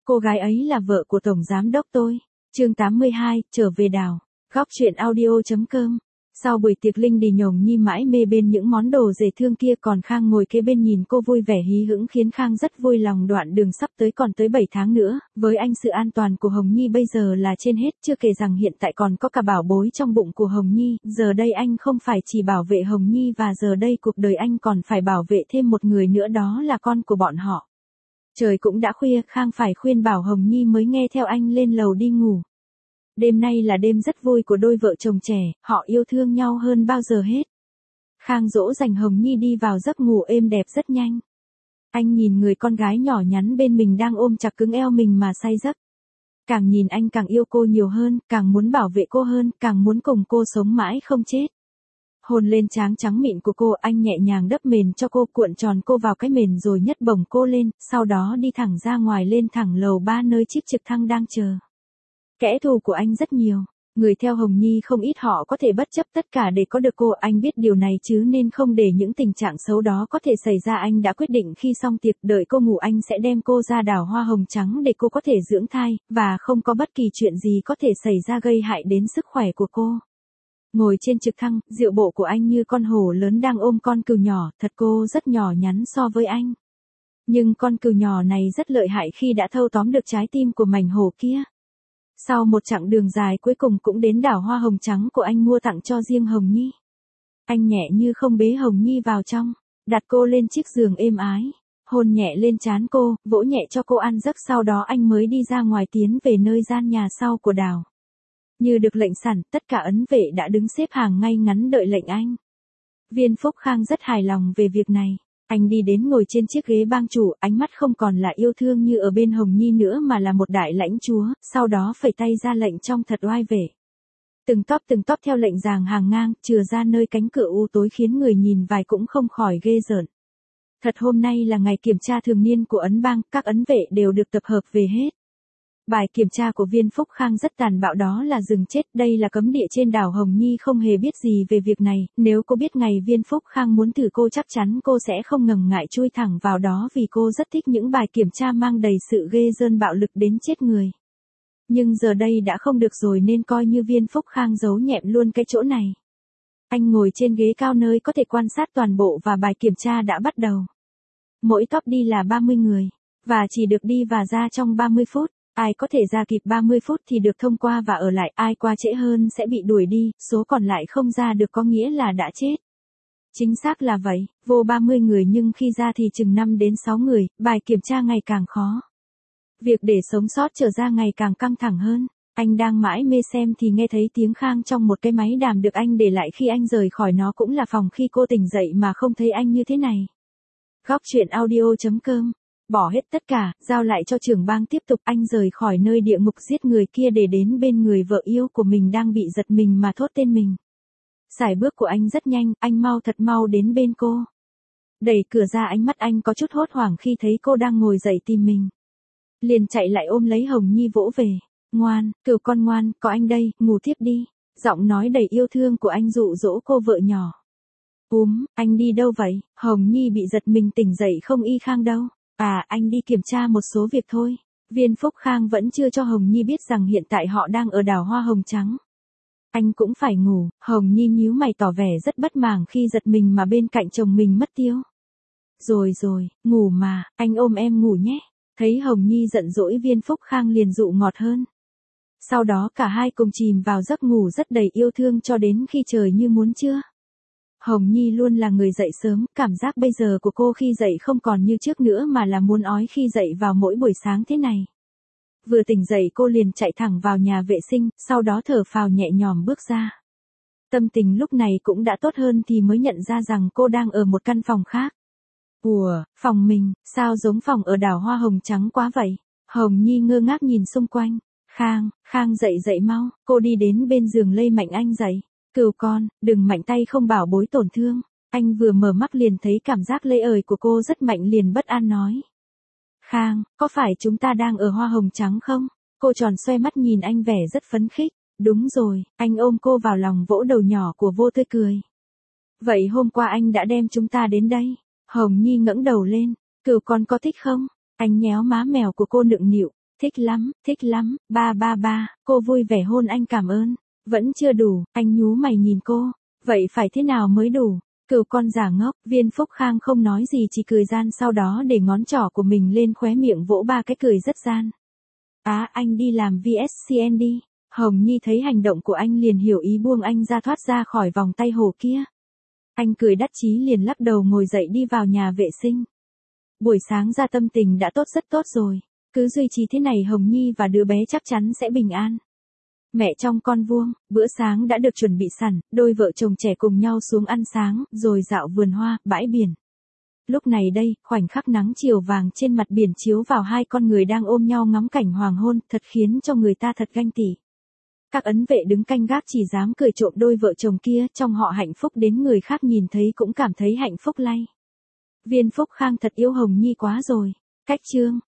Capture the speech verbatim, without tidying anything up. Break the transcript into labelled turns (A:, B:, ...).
A: Cô gái ấy là vợ của tổng giám đốc tôi. Chương tám mươi hai, trở về đảo. Góc truyện audio.com. Sau buổi tiệc Linh Đi Nhồng Nhi mãi mê bên những món đồ dễ thương kia, còn Khang ngồi kế bên nhìn cô vui vẻ hí hửng khiến Khang rất vui lòng. Đoạn đường sắp tới còn tới bảy tháng nữa, với anh sự an toàn của Hồng Nhi bây giờ là trên hết, chưa kể rằng hiện tại còn có cả bảo bối trong bụng của Hồng Nhi. Giờ đây anh không phải chỉ bảo vệ Hồng Nhi, và giờ đây cuộc đời anh còn phải bảo vệ thêm một người nữa, đó là con của bọn họ. Trời cũng đã khuya, Khang phải khuyên bảo Hồng Nhi mới nghe theo anh lên lầu đi ngủ. Đêm nay là đêm rất vui của đôi vợ chồng trẻ, họ yêu thương nhau hơn bao giờ hết. Khang dỗ dành Hồng Nhi đi vào giấc ngủ êm đẹp rất nhanh. Anh nhìn người con gái nhỏ nhắn bên mình đang ôm chặt cứng eo mình mà say giấc. Càng nhìn anh càng yêu cô nhiều hơn, càng muốn bảo vệ cô hơn, càng muốn cùng cô sống mãi không chết. Hôn lên trán trắng mịn của cô, anh nhẹ nhàng đắp mền cho cô, cuộn tròn cô vào cái mền rồi nhấc bổng cô lên, sau đó đi thẳng ra ngoài lên thẳng lầu ba nơi chiếc trực thăng đang chờ. Kẻ thù của anh rất nhiều, người theo Hồng Nhi không ít, họ có thể bất chấp tất cả để có được cô. Anh biết điều này chứ nên không để những tình trạng xấu đó có thể xảy ra. Anh đã quyết định khi xong tiệc đợi cô ngủ anh sẽ đem cô ra đảo Hoa Hồng Trắng để cô có thể dưỡng thai, và không có bất kỳ chuyện gì có thể xảy ra gây hại đến sức khỏe của cô. Ngồi trên trực thăng, diệu bộ của anh như con hổ lớn đang ôm con cừu nhỏ, thật cô rất nhỏ nhắn so với anh. Nhưng con cừu nhỏ này rất lợi hại khi đã thâu tóm được trái tim của mảnh hổ kia. Sau một chặng đường dài cuối cùng cũng đến đảo Hoa Hồng Trắng của anh mua tặng cho riêng Hồng Nhi. Anh nhẹ như không bế Hồng Nhi vào trong, đặt cô lên chiếc giường êm ái, hôn nhẹ lên trán cô, vỗ nhẹ cho cô ăn giấc, sau đó anh mới đi ra ngoài tiến về nơi gian nhà sau của đảo. Như được lệnh sẵn, tất cả ấn vệ đã đứng xếp hàng ngay ngắn đợi lệnh anh. Viên Phúc Khang rất hài lòng về việc này. Anh đi đến ngồi trên chiếc ghế bang chủ, ánh mắt không còn là yêu thương như ở bên Hồng Nhi nữa mà là một đại lãnh chúa, sau đó phẩy tay ra lệnh trông thật oai vệ. Từng tóp từng tóp theo lệnh dàng hàng ngang, chừa ra nơi cánh cửa u tối khiến người nhìn vài cũng không khỏi ghê rợn. Thật hôm nay là ngày kiểm tra thường niên của ấn bang, các ấn vệ đều được tập hợp về hết. Bài kiểm tra của Viên Phúc Khang rất tàn bạo, đó là rừng chết, đây là cấm địa trên đảo. Hồng Nhi không hề biết gì về việc này, nếu cô biết ngày Viên Phúc Khang muốn thử cô chắc chắn cô sẽ không ngần ngại chui thẳng vào đó, vì cô rất thích những bài kiểm tra mang đầy sự ghê rợn bạo lực đến chết người. Nhưng giờ đây đã không được rồi nên coi như Viên Phúc Khang giấu nhẹm luôn cái chỗ này. Anh ngồi trên ghế cao nơi có thể quan sát toàn bộ và bài kiểm tra đã bắt đầu. Mỗi top đi là ba mươi người, và chỉ được đi và ra trong ba mươi phút. Ai có thể ra kịp ba mươi phút thì được thông qua và ở lại, ai qua trễ hơn sẽ bị đuổi đi, số còn lại không ra được có nghĩa là đã chết. Chính xác là vậy, vô ba mươi người nhưng khi ra thì chừng năm đến sáu người, bài kiểm tra ngày càng khó. Việc để sống sót trở ra ngày càng căng thẳng hơn. Anh đang mãi mê xem thì nghe thấy tiếng Khang trong một cái máy đàm được anh để lại khi anh rời khỏi nó, cũng là phòng khi cô tỉnh dậy mà không thấy anh như thế này. Góc truyện audio.com. Bỏ hết tất cả, giao lại cho trưởng bang tiếp tục. Anh rời khỏi nơi địa ngục giết người kia để đến bên người vợ yêu của mình đang bị giật mình mà thốt tên mình. Sải bước của anh rất nhanh, anh mau thật mau đến bên cô. Đẩy cửa ra, ánh mắt anh có chút hốt hoảng khi thấy cô đang ngồi dậy tìm mình. Liền chạy lại ôm lấy Hồng Nhi vỗ về. Ngoan, cừu con ngoan, có anh đây, ngủ tiếp đi. Giọng nói đầy yêu thương của anh dụ dỗ cô vợ nhỏ. Úm, anh đi đâu vậy? Hồng Nhi bị giật mình tỉnh dậy, không y Khang đâu. À, anh đi kiểm tra một số việc thôi. Viên Phúc Khang vẫn chưa cho Hồng Nhi biết rằng hiện tại họ đang ở đảo Hoa Hồng Trắng. Anh cũng phải ngủ. Hồng Nhi nhíu mày tỏ vẻ rất bất màng khi giật mình mà bên cạnh chồng mình mất tiêu. Rồi rồi, ngủ mà, anh ôm em ngủ nhé. Thấy Hồng Nhi giận dỗi, Viên Phúc Khang liền dụ ngọt hơn. Sau đó cả hai cùng chìm vào giấc ngủ rất đầy yêu thương cho đến khi trời như muốn trưa. Hồng Nhi luôn là người dậy sớm, cảm giác bây giờ của cô khi dậy không còn như trước nữa mà là muốn ói khi dậy vào mỗi buổi sáng thế này. Vừa tỉnh dậy cô liền chạy thẳng vào nhà vệ sinh, sau đó thở phào nhẹ nhõm bước ra. Tâm tình lúc này cũng đã tốt hơn thì mới nhận ra rằng cô đang ở một căn phòng khác. Ủa, phòng mình, sao giống phòng ở đảo Hoa Hồng Trắng quá vậy? Hồng Nhi ngơ ngác nhìn xung quanh. Khang, Khang dậy dậy mau, cô đi đến bên giường lay mạnh anh dậy. Cừu con, đừng mạnh tay không bảo bối tổn thương. Anh vừa mở mắt liền thấy cảm giác lê ời của cô rất mạnh, liền bất an nói. Khang, có phải chúng ta đang ở Hoa Hồng Trắng không? Cô tròn xoe mắt nhìn anh vẻ rất phấn khích. Đúng rồi, anh ôm cô vào lòng vỗ đầu nhỏ của vô tươi cười. Vậy hôm qua anh đã đem chúng ta đến đây. Hồng Nhi ngẩng đầu lên. Cừu con có thích không? Anh nhéo má mèo của cô nựng nịu. Thích lắm, thích lắm, ba ba ba, cô vui vẻ hôn anh cảm ơn. Vẫn chưa đủ, anh nhú mày nhìn cô. Vậy phải thế nào mới đủ? Cừu con giả ngốc, Viên Phúc Khang không nói gì chỉ cười gian sau đó để ngón trỏ của mình lên khóe miệng vỗ ba cái cười rất gian. Á, anh đi làm vê ét xê en đi. Hồng Nhi thấy hành động của anh liền hiểu ý buông anh ra thoát ra khỏi vòng tay hồ kia. Anh cười đắc chí liền lắc đầu ngồi dậy đi vào nhà vệ sinh. Buổi sáng ra tâm tình đã tốt rất tốt rồi. Cứ duy trì thế này Hồng Nhi và đứa bé chắc chắn sẽ bình an. Mẹ trong con vuông, bữa sáng đã được chuẩn bị sẵn, đôi vợ chồng trẻ cùng nhau xuống ăn sáng, rồi dạo vườn hoa, bãi biển. Lúc này đây, khoảnh khắc nắng chiều vàng trên mặt biển chiếu vào hai con người đang ôm nhau ngắm cảnh hoàng hôn, thật khiến cho người ta thật ganh tị. Các ấn vệ đứng canh gác chỉ dám cười trộm đôi vợ chồng kia, trong họ hạnh phúc đến người khác nhìn thấy cũng cảm thấy hạnh phúc lay. Viên Phúc Khang thật yêu Hồng Nhi quá rồi. Cách chương